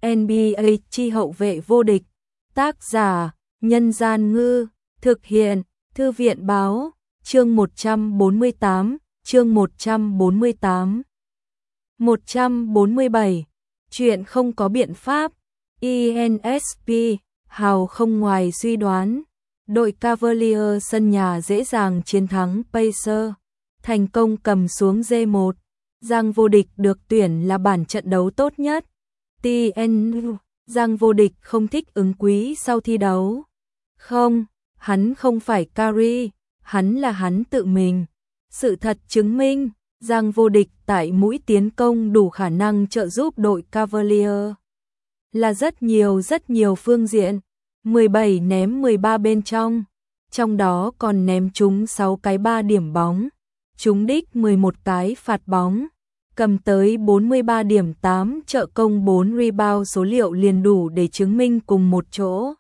NBA chi hậu vệ vô địch. Tác giả: Nhân Gian Ngư. Thực hiện: Thư viện Báo. Chương 148. Chương 148. 147. Chuyện không có biện pháp. INSP. Hào không ngoài suy đoán. Đội Cavaliers sân nhà dễ dàng chiến thắng Pacers, thành công cầm xuống G1. Giang vô địch được tuyển là bản trận đấu tốt nhất. TN. Giang vô địch không thích ứng quý sau thi đấu. Không, hắn không phải Curry, hắn là hắn tự mình. Sự thật chứng minh, Giang vô địch tại mũi tiến công đủ khả năng trợ giúp đội Cavaliers là rất nhiều phương diện. 17 ném 13 bên trong đó còn ném trúng 6 cái 3 điểm bóng, trúng đích 11 cái phạt bóng, cầm tới 43 điểm 8 trợ công 4 rebound, số liệu liền đủ để chứng minh cùng một chỗ.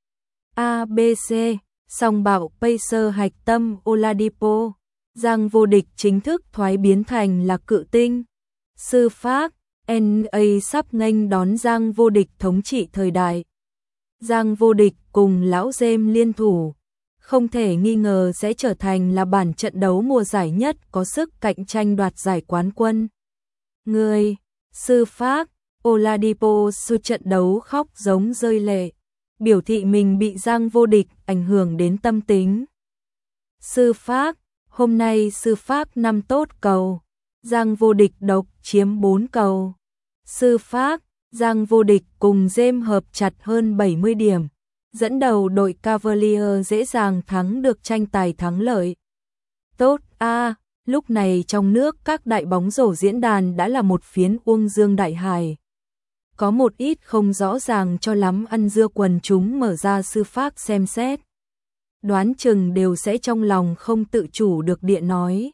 ABC, song bạo Pacers hạch tâm Oladipo, Giang vô địch chính thức thoái biến thành là cự tinh. Sư phác, NA sắp nghênh đón Giang vô địch thống trị thời đại. Giang vô địch cùng lão James liên thủ, không thể nghi ngờ sẽ trở thành là bản trận đấu mùa giải nhất có sức cạnh tranh đoạt giải quán quân. Người, sư phác, Oladipo sau trận đấu khóc giống rơi lệ, biểu thị mình bị Giang vô địch ảnh hưởng đến tâm tính. Sư phác, hôm nay sư phác 5 tốt cầu, Giang vô địch độc chiếm 4 cầu. Sư phác, Giang vô địch cùng James hợp chặt hơn 70 điểm, dẫn đầu đội Cavaliers dễ dàng thắng được tranh tài thắng lợi. Tốt a, lúc này trong nước các đại bóng rổ diễn đàn đã là một phiến uông dương đại hải. Có một ít không rõ ràng cho lắm ăn dưa quần chúng mở ra sư phác xem xét. Đoán chừng đều sẽ trong lòng không tự chủ được địa nói.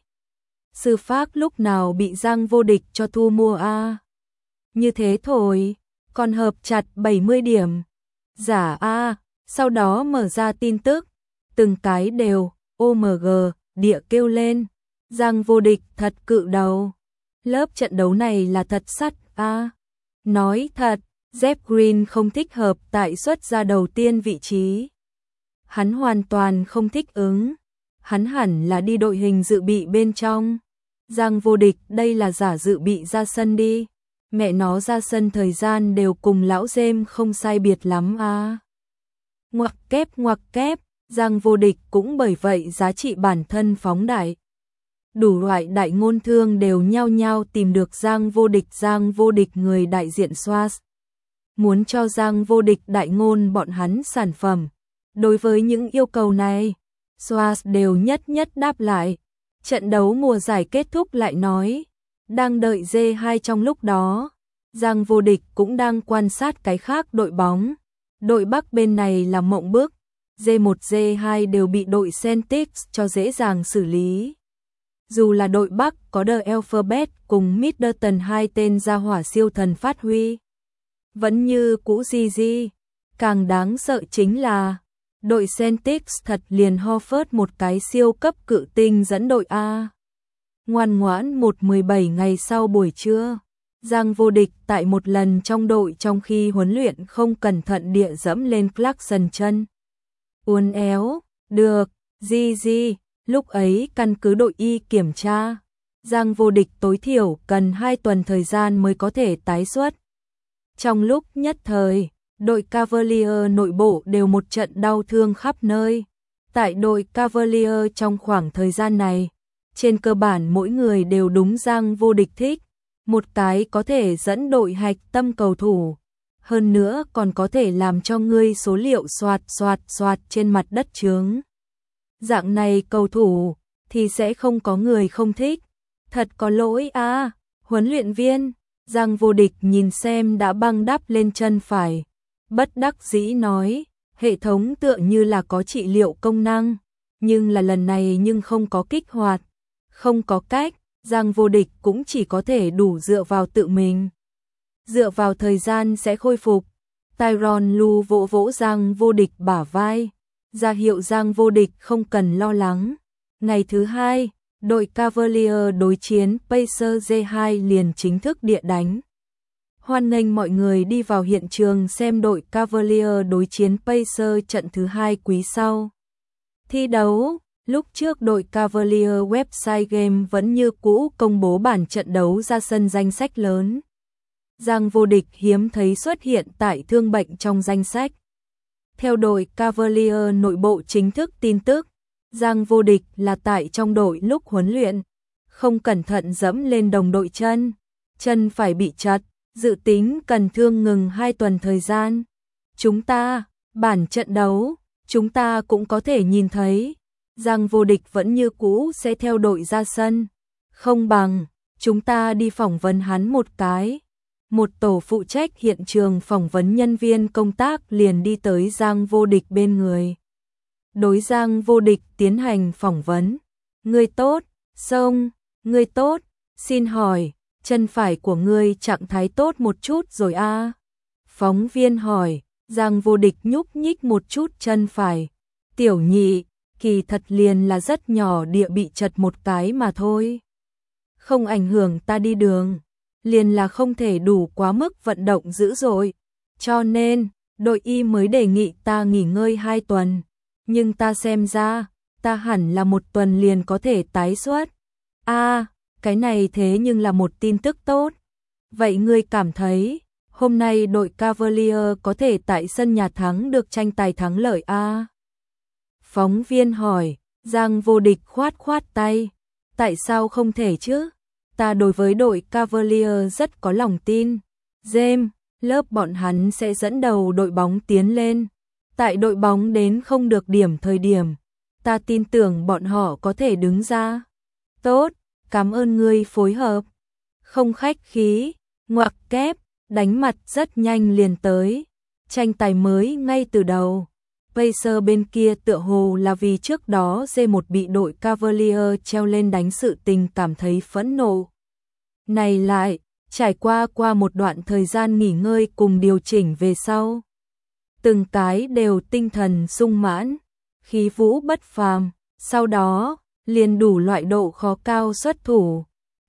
Sư phác lúc nào bị Giang vô địch cho thu mua a? Như thế thôi, còn hợp chặt 70 điểm. Giả a, sau đó mở ra tin tức, từng cái đều, OMG, địa kêu lên. Giang vô địch thật cự đầu. Lớp trận đấu này là thật sắt a. Nói thật, Jeff Green không thích hợp tại xuất ra đầu tiên vị trí. Hắn hoàn toàn không thích ứng. Hắn hẳn là đi đội hình dự bị bên trong. Giang vô địch đây là giả dự bị ra sân đi. Mẹ nó ra sân thời gian đều cùng lão James không sai biệt lắm a. Ngoặc kép, Giang vô địch cũng bởi vậy giá trị bản thân phóng đại. Đủ loại đại ngôn thương đều nhao nhao tìm được Giang vô địch người đại diện Swatch. Muốn cho Giang vô địch đại ngôn bọn hắn sản phẩm. Đối với những yêu cầu này, Swatch đều nhất đáp lại. Trận đấu mùa giải kết thúc lại nói, đang đợi G2 trong lúc đó, Giang vô địch cũng đang quan sát cái khác đội bóng. Đội Bắc bên này là mộng bức, G1 G2 đều bị đội Celtics cho dễ dàng xử lý. Dù là đội Bắc có The Alphabet cùng Middleton hai tên gia hỏa siêu thần phát huy, vẫn như cũ gì. Càng đáng sợ chính là đội Celtics thật liền Horford một cái siêu cấp cự tinh dẫn đội A. Ngoan ngoãn 17 ngày sau buổi trưa, Giang vô địch tại một lần trong đội trong khi huấn luyện không cẩn thận địa dẫm lên Clarkson chân. Uốn éo, được, gì, lúc ấy căn cứ đội y kiểm tra, Giang vô địch tối thiểu cần 2 tuần thời gian mới có thể tái xuất. Trong lúc nhất thời, đội Cavaliers nội bộ đều một trận đau thương khắp nơi. Tại đội Cavaliers trong khoảng thời gian này, trên cơ bản mỗi người đều đúng Giang vô địch thích. Một cái có thể dẫn đội hạch tâm cầu thủ, hơn nữa còn có thể làm cho ngươi số liệu soạt trên mặt đất chướng. Dạng này cầu thủ thì sẽ không có người không thích. Thật có lỗi a, huấn luyện viên. Giang vô địch nhìn xem đã băng đắp lên chân phải, bất đắc dĩ nói, hệ thống tựa như là có trị liệu công năng, nhưng là lần này nhưng không có kích hoạt. Không có cách, Giang vô địch cũng chỉ có thể đủ dựa vào tự mình. Dựa vào thời gian sẽ khôi phục. Tyronn Lue vỗ Giang vô địch bả vai, ra hiệu Giang vô địch không cần lo lắng. Ngày thứ 2, đội Cavaliers đối chiến Pacers G2 liền chính thức địa đánh. Hoan nghênh mọi người đi vào hiện trường xem đội Cavaliers đối chiến Pacers trận thứ 2 quý sau. Thi đấu, lúc trước đội Cavaliers website game vẫn như cũ công bố bản trận đấu ra sân danh sách lớn. Giang vô địch hiếm thấy xuất hiện tại thương bệnh trong danh sách. Theo đội Cavaliers nội bộ chính thức tin tức, Giang vô địch là tại trong đội lúc huấn luyện, không cẩn thận dẫm lên đồng đội chân phải bị trật, dự tính cần thương ngừng 2 tuần thời gian. Bản trận đấu, chúng ta cũng có thể nhìn thấy, Giang vô địch vẫn như cũ sẽ theo đội ra sân. Không bằng, chúng ta đi phỏng vấn hắn một cái. Một tổ phụ trách hiện trường phỏng vấn nhân viên công tác liền đi tới Giang vô địch bên người. Đối Giang vô địch tiến hành phỏng vấn. Ngươi tốt, Song, ngươi tốt, xin hỏi, chân phải của ngươi trạng thái tốt một chút rồi à? Phóng viên hỏi, Giang vô địch nhúc nhích một chút chân phải. Tiểu nhị, kỳ thật liền là rất nhỏ địa bị trật một cái mà thôi. Không ảnh hưởng ta đi đường, liền là không thể đủ quá mức vận động dữ dội. Cho nên, đội y mới đề nghị ta nghỉ ngơi 2 tuần. Nhưng ta xem ra, ta hẳn là 1 tuần liền có thể tái xuất. Cái này thế nhưng là một tin tức tốt. Vậy ngươi cảm thấy, hôm nay đội Cavaliers có thể tại sân nhà thắng được tranh tài thắng lợi à? Phóng viên hỏi, Giang vô địch khoát tay. Tại sao không thể chứ? Ta đối với đội Cavaliers rất có lòng tin. James, lớp bọn hắn sẽ dẫn đầu đội bóng tiến lên. Tại đội bóng đến không được điểm thời điểm, ta tin tưởng bọn họ có thể đứng ra. Tốt, cảm ơn ngươi phối hợp. Không khách khí, ngoặc kép, đánh mặt rất nhanh liền tới. Tranh tài mới ngay từ đầu. Pacers bên kia tựa hồ là vì trước đó G1 bị đội Cavaliers treo lên đánh sự tình cảm thấy phẫn nộ. Này lại, trải qua một đoạn thời gian nghỉ ngơi cùng điều chỉnh về sau. Từng cái đều tinh thần sung mãn, khí vũ bất phàm, sau đó, liền đủ loại độ khó cao xuất thủ.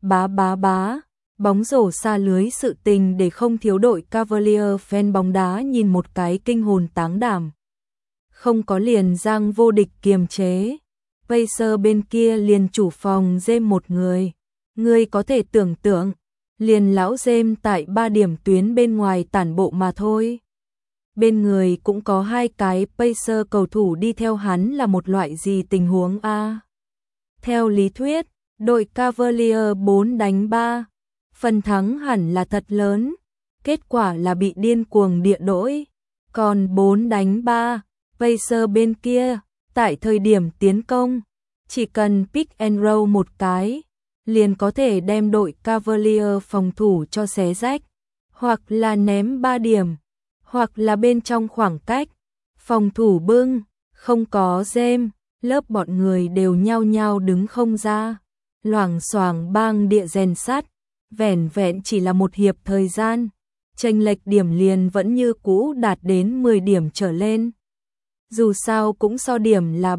Bá, bóng rổ xa lưới sự tình để không thiếu đội Cavaliers fan bóng đá nhìn một cái kinh hồn táng đảm. Không có liền Giang vô địch kiềm chế. Pacers bên kia liền chủ phòng James một người. Ngươi có thể tưởng tượng, liền lão James tại 3 điểm tuyến bên ngoài tản bộ mà thôi. Bên người cũng có 2 cái Pacers cầu thủ đi theo hắn là một loại gì tình huống a? Theo lý thuyết, đội Cavaliers 4-3, phần thắng hẳn là thật lớn, kết quả là bị điên cuồng địa đỗi. Còn 4-3, Pacers bên kia, tại thời điểm tiến công, chỉ cần pick and roll một cái, liền có thể đem đội Cavaliers phòng thủ cho xé rách, hoặc là ném 3 điểm, hoặc là bên trong khoảng cách, phòng thủ bưng, không có James, lớp bọn người đều nhao nhao đứng không ra, loảng xoảng bang địa rèn sắt, vẻn vẹn chỉ là một hiệp thời gian, chênh lệch điểm liền vẫn như cũ đạt đến 10 điểm trở lên. Dù sao cũng so điểm là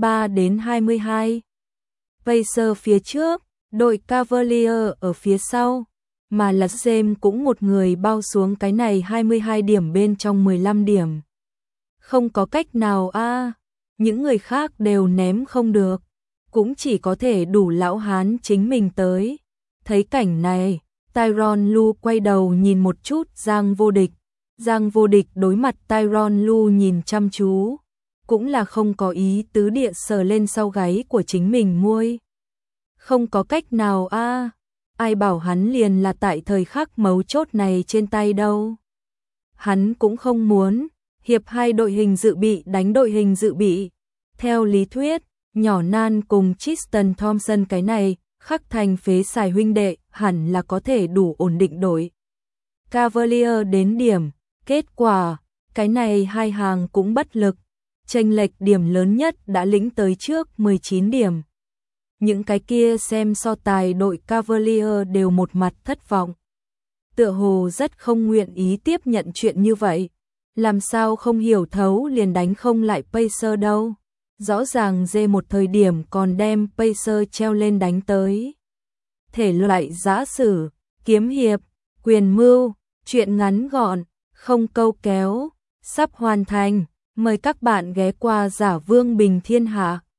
33-22. Pacers phía trước, đội Cavaliers ở phía sau, mà là James cũng một người bao xuống cái này 22 điểm bên trong 15 điểm. Không có cách nào a, những người khác đều ném không được, cũng chỉ có thể đủ lão hán chính mình tới. Thấy cảnh này, Tyronn Lue quay đầu nhìn một chút Giang vô địch. Giang vô địch đối mặt Tyronn Lue nhìn chăm chú, cũng là không có ý tứ địa sờ lên sau gáy của chính mình môi. Không có cách nào a, ai bảo hắn liền là tại thời khắc mấu chốt này trên tay đâu. Hắn cũng không muốn, hiệp 2 đội hình dự bị đánh đội hình dự bị. Theo lý thuyết, nhỏ Nan cùng Tristan Thompson cái này, khắc thành phế xài huynh đệ, hẳn là có thể đủ ổn định đội. Cavaliers đến điểm, kết quả, cái này hai hàng cũng bất lực, chênh lệch điểm lớn nhất đã lĩnh tới trước 19 điểm. Những cái kia xem so tài đội Cavaliers đều một mặt thất vọng. Tựa hồ rất không nguyện ý tiếp nhận chuyện như vậy. Làm sao không hiểu thấu liền đánh không lại Pacers đâu. Rõ ràng dê một thời điểm còn đem Pacers treo lên đánh tới. Thể loại giã sử, kiếm hiệp, quyền mưu, Chuyện ngắn gọn, không câu kéo, sắp hoàn thành. Mời các bạn ghé qua Giả Vương Bình Thiên Hạ.